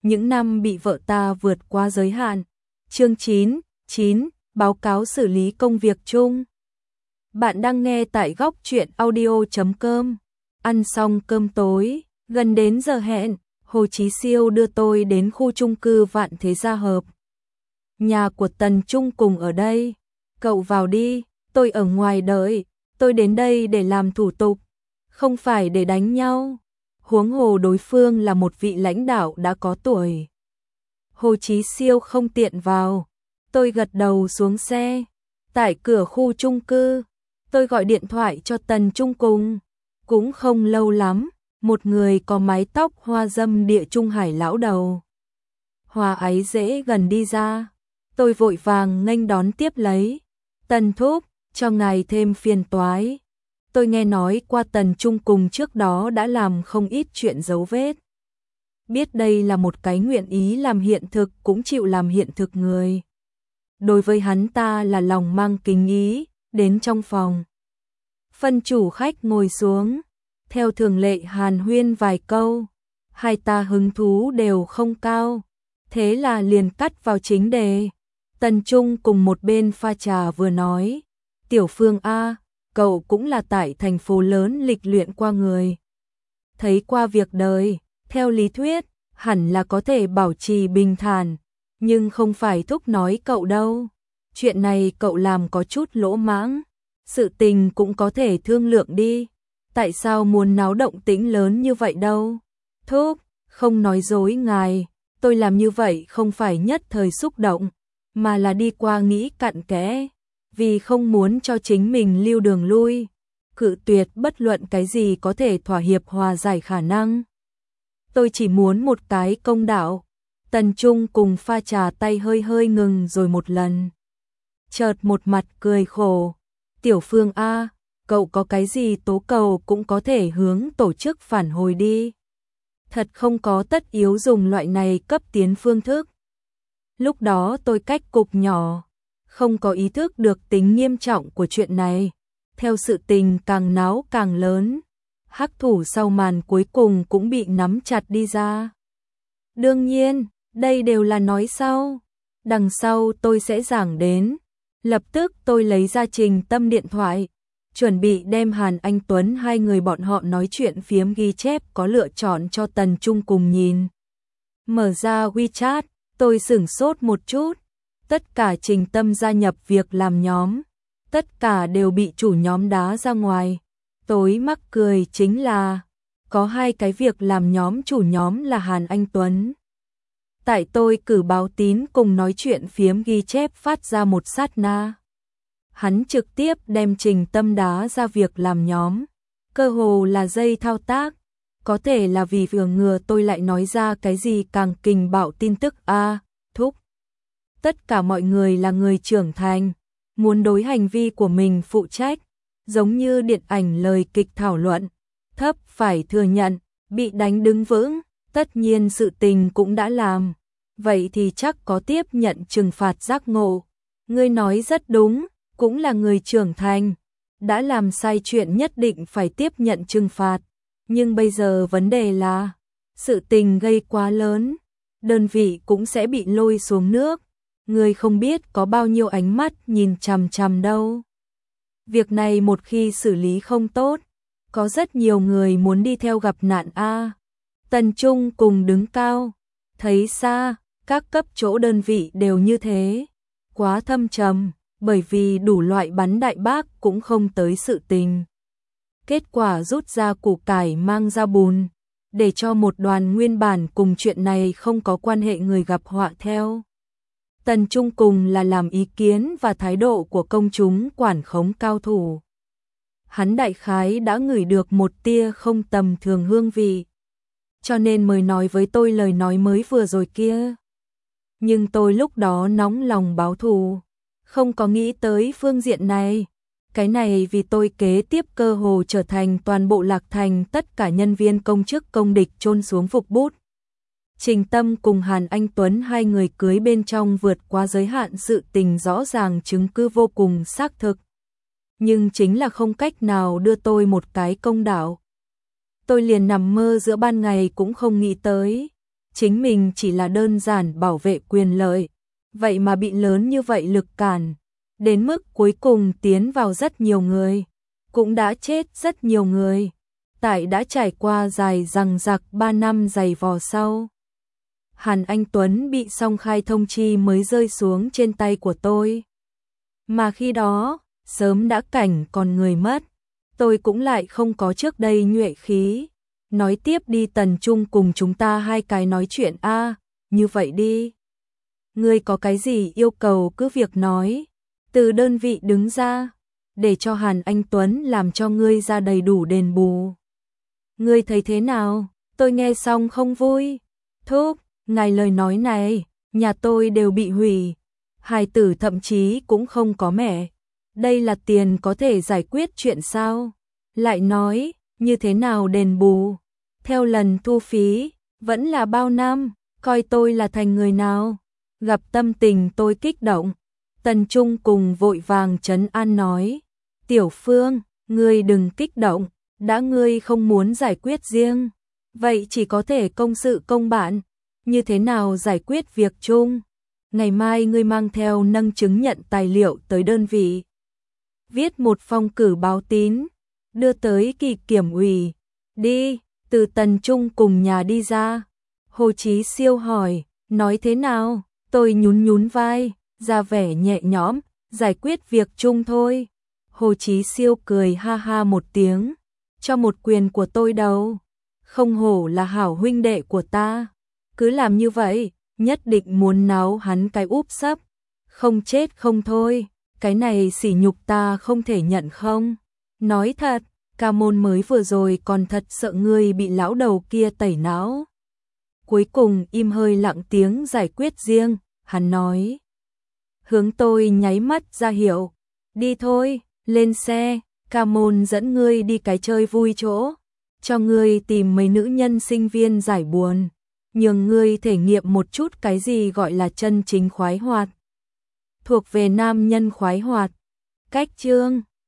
những năm bị vợ ta vượt qua giới hạn. Chương 9, báo cáo xử lý công việc chung. Bạn đang nghe tại góc truyện audio.com. Ăn xong cơm tối, gần đến giờ hẹn, Hồ Chí Siêu đưa tôi đến khu chung cư Vạn Thế Gia Hợp. Nhà của Tần Trung cùng ở đây. Cậu vào đi, tôi ở ngoài đợi, tôi đến đây để làm thủ tục, không phải để đánh nhau. Huống hồ đối phương là một vị lãnh đạo đã có tuổi. Hồ Chí Siêu không tiện vào. Tôi gật đầu xuống xe. Tại cửa khu chung cư, tôi gọi điện thoại cho Tần Trung cùng. Cũng không lâu lắm, một người có mái tóc hoa dâm Địa Trung Hải lão đầu. Hoa ấy dễ gần đi ra. Tôi vội vàng nghênh đón tiếp lấy. Tần thúc, cho ngài thêm phiền toái. Tôi nghe nói qua Tần Trung cùng trước đó đã làm không ít chuyện dấu vết. Biết đây là một cái nguyện ý làm hiện thực cũng chịu làm hiện thực người. Đối với hắn ta là lòng mang kính ý, đến trong phòng. Phân chủ khách ngồi xuống, theo thường lệ hàn huyên vài câu. Hai ta hứng thú đều không cao, thế là liền cắt vào chính đề. Tần Trung cùng một bên pha trà vừa nói, Tiểu Phương A, cậu cũng là tại thành phố lớn lịch luyện qua người. Thấy qua việc đời, theo lý thuyết, hẳn là có thể bảo trì bình thản, nhưng không phải thúc nói cậu đâu. Chuyện này cậu làm có chút lỗ mãng, sự tình cũng có thể thương lượng đi. Tại sao muốn náo động tĩnh lớn như vậy đâu? Thúc, không nói dối ngài, tôi làm như vậy không phải nhất thời xúc động, mà là đi qua nghĩ cặn kẽ, vì không muốn cho chính mình lưu đường lui, cự tuyệt bất luận cái gì có thể thỏa hiệp hòa giải khả năng. Tôi chỉ muốn một cái công đạo. Tần Trung cùng pha trà tay hơi hơi ngừng rồi một lần. Chợt một mặt cười khổ. Tiểu Phương A, cậu có cái gì tố cầu cũng có thể hướng tổ chức phản hồi đi. Thật không có tất yếu dùng loại này cấp tiến phương thức. Lúc đó tôi cách cục nhỏ, không có ý thức được tính nghiêm trọng của chuyện này. Theo sự tình càng náo càng lớn, hắc thủ sau màn cuối cùng cũng bị nắm chặt đi ra. Đương nhiên, đây đều là nói sau. Đằng sau tôi sẽ giảng đến. Lập tức tôi lấy ra Trình Tâm điện thoại, chuẩn bị đem Hàn Anh Tuấn hai người bọn họ nói chuyện phiếm ghi chép có lựa chọn cho Tần Trung cùng nhìn. Mở ra WeChat, tôi sửng sốt một chút. Tất cả Trình Tâm gia nhập việc làm nhóm, tất cả đều bị chủ nhóm đá ra ngoài. Tối mắc cười chính là có hai cái việc làm nhóm chủ nhóm là Hàn Anh Tuấn. Tại tôi cử báo tín cùng nói chuyện phiếm ghi chép phát ra một sát na, hắn trực tiếp đem Trình Tâm đá ra việc làm nhóm, cơ hồ là dây thao tác. Có thể là vì vừa ngừa tôi lại nói ra cái gì càng kình bạo tin tức a. Thúc, tất cả mọi người là người trưởng thành, muốn đối hành vi của mình phụ trách, giống như điện ảnh lời kịch thảo luận, thấp phải thừa nhận, bị đánh đứng vững, tất nhiên sự tình cũng đã làm, vậy thì chắc có tiếp nhận trừng phạt giác ngộ. Ngươi nói rất đúng, cũng là người trưởng thành, đã làm sai chuyện nhất định phải tiếp nhận trừng phạt, nhưng bây giờ vấn đề là, sự tình gây quá lớn, đơn vị cũng sẽ bị lôi xuống nước, ngươi không biết có bao nhiêu ánh mắt nhìn chằm chằm đâu. Việc này một khi xử lý không tốt, có rất nhiều người muốn đi theo gặp nạn a. Tần Trung cùng đứng cao, thấy xa, các cấp chỗ đơn vị đều như thế, quá thâm trầm, bởi vì đủ loại bắn đại bác cũng không tới sự tình. Kết quả rút ra củ cải mang ra bùn, để cho một đoàn nguyên bản cùng chuyện này không có quan hệ người gặp họa theo. Tần Trung cùng là làm ý kiến và thái độ của công chúng quản khống cao thủ. Hắn đại khái đã ngửi được một tia không tầm thường hương vị, cho nên mới nói với tôi lời nói mới vừa rồi kia. Nhưng tôi lúc đó nóng lòng báo thù, không có nghĩ tới phương diện này. Cái này vì tôi kế tiếp cơ hồ trở thành toàn bộ Lạc Thành tất cả nhân viên công chức công địch chôn xuống phục bút. Trình Tâm cùng Hàn Anh Tuấn hai người cưới bên trong vượt qua giới hạn sự tình rõ ràng chứng cứ vô cùng xác thực. Nhưng chính là không cách nào đưa tôi một cái công đạo. Tôi liền nằm mơ giữa ban ngày cũng không nghĩ tới. chính mình chỉ là đơn giản bảo vệ quyền lợi, vậy mà bị lớn như vậy lực cản, đến mức cuối cùng tiến vào rất nhiều người, cũng đã chết rất nhiều người. Tại đã trải qua dài dằng dặc 3 năm dày vò sau, Hàn Anh Tuấn bị Song Khai thông chi mới rơi xuống trên tay của tôi. Mà khi đó, sớm đã cảnh còn người mất, tôi cũng lại không có trước đây nhuệ khí. Nói tiếp đi, Tần Trung cùng chúng ta hai cái nói chuyện a, như vậy đi. Ngươi có cái gì yêu cầu cứ việc nói, từ đơn vị đứng ra, để cho Hàn Anh Tuấn làm cho ngươi ra đầy đủ đền bù. Ngươi thấy thế nào? Tôi nghe xong không vui. Thúc, ngài lời nói này, nhà tôi đều bị hủy, hài tử thậm chí cũng không có mẹ. Đây là tiền có thể giải quyết chuyện sao? Lại nói, như thế nào đền bù? Theo lần thu phí, vẫn là bao năm, coi tôi là thành người nào? Gặp tâm tình tôi kích động, Tần Trung cùng vội vàng trấn an nói, Tiểu Phương, ngươi đừng kích động, đã ngươi không muốn giải quyết riêng, vậy chỉ có thể công sự công bạn, như thế nào giải quyết việc chung? Ngày mai ngươi mang theo nâng chứng nhận tài liệu tới đơn vị, viết một phong cử báo tín, đưa tới Kỳ Kiểm ủy. Đi, từ Tần Trung cùng nhà đi ra. Hồ Chí Siêu hỏi, nói thế nào? Tôi nhún nhún vai, ra vẻ nhẹ nhõm, giải quyết việc chung thôi. Hồ Chí Siêu cười ha ha một tiếng, cho một quyền của tôi đâu. Không hổ là hảo huynh đệ của ta. Cứ làm như vậy, nhất định muốn náo hắn cái úp sấp. Không chết không thôi, cái này sỉ nhục ta không thể nhận không. Nói thật, Ca Môn mới vừa rồi còn thật sợ ngươi bị lão đầu kia tẩy não. Cuối cùng im hơi lặng tiếng giải quyết riêng, hắn nói. Hướng tôi nháy mắt ra hiệu. Đi thôi, lên xe, Ca Môn dẫn ngươi đi cái chơi vui chỗ. Cho ngươi tìm mấy nữ nhân sinh viên giải buồn. Nhường ngươi thể nghiệm một chút cái gì gọi là chân chính khoái hoạt. Thuộc về nam nhân khoái hoạt. Cách chương